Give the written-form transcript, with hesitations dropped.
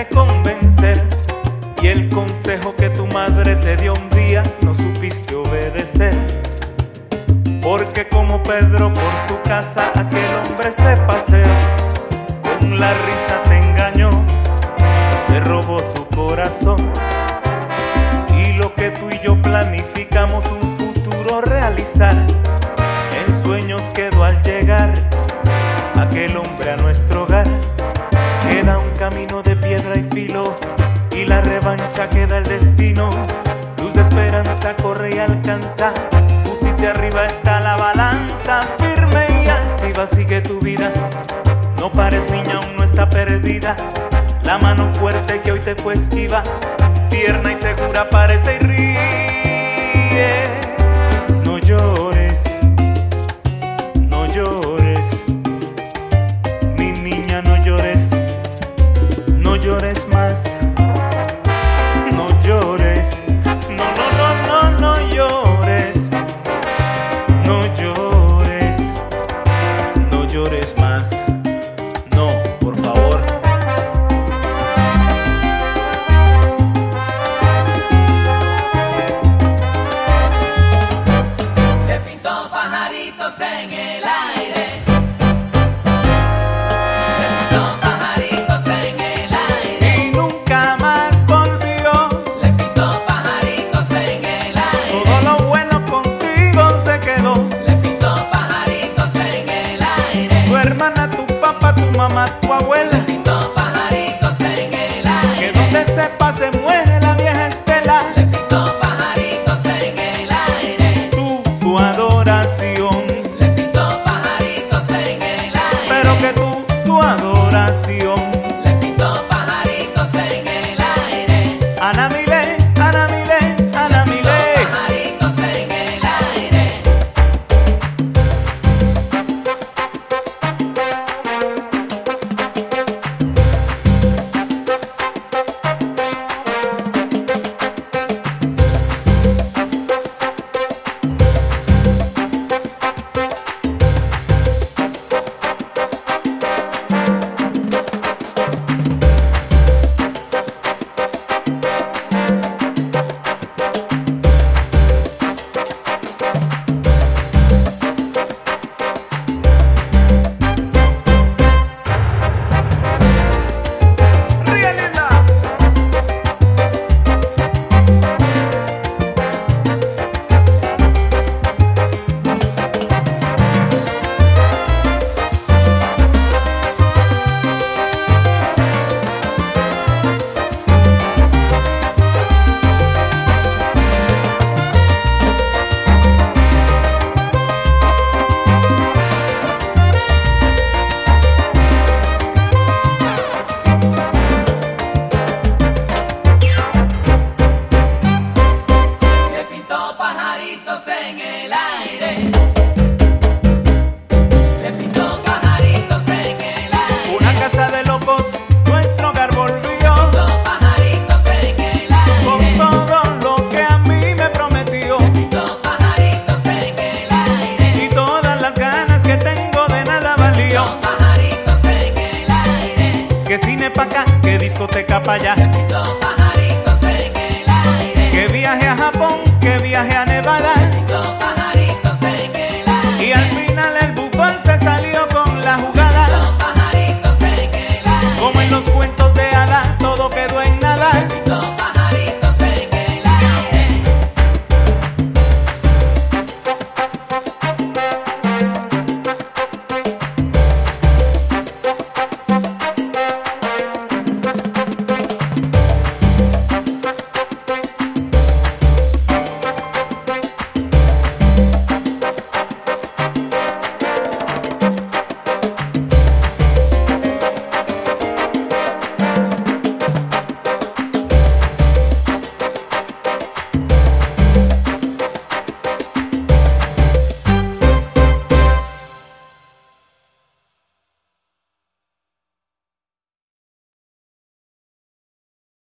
de convencer, y el consejo que tu madre te dio un día no supiste obedecer. Porque como Pedro por su casa aquel hombre se paseó, con la risa te engañó, se robó tu corazón. Y lo que tú y yo planificamos un futuro realizar, en sueños quedó al llegar aquel hombre a nuestro hogar. Queda un camino de piedra y filo, y la revancha queda el destino. Luz de esperanza corre y alcanza, justicia arriba está la balanza. Firme y altiva sigue tu vida, no pares niña, aún no está perdida. La mano fuerte que hoy te fue esquiva, tierna y segura parece y ríe. No llores, no llores, mi niña, no llores, no llores más, no llores, no, no, no, no, no llores, no llores, no llores más, no, por favor. Le pintó pajaritos en el aire. Le pintó pajaritos en el aire. Y nunca más volvió. Le pintó pajaritos en el aire. Todo lo bueno contigo se quedó. Le pintó pajaritos en el aire. Tu hermana, tu papá, tu mamá, tu abuela. Le pintó pajaritos en el Que aire. donde sepa se muere la vieja estela. Le pintó pajaritos en el aire. Tú, su adoración. Le pintó pajaritos en el aire. Pero que tú, su adoración. Le pintó pajaritos en el aire. Ana Milé, Ana Milé, Ana Milé. Pajaritos en el aire. Ríe, linda. Le pintó pajaritos en el aire. Le pintó pajaritos en el aire. Una casa de locos, nuestro hogar volvió. Pintó pajaritos en el Con aire. todo lo que a mí me prometió. Pintó pajaritos en el aire. Y todas las ganas que tengo de nada valió. Pintó pajaritos en el aire. Que cine pa' acá, que discoteca pa' allá. Pintó pajaritos en el aire. Que viaje a Japón, que viaje a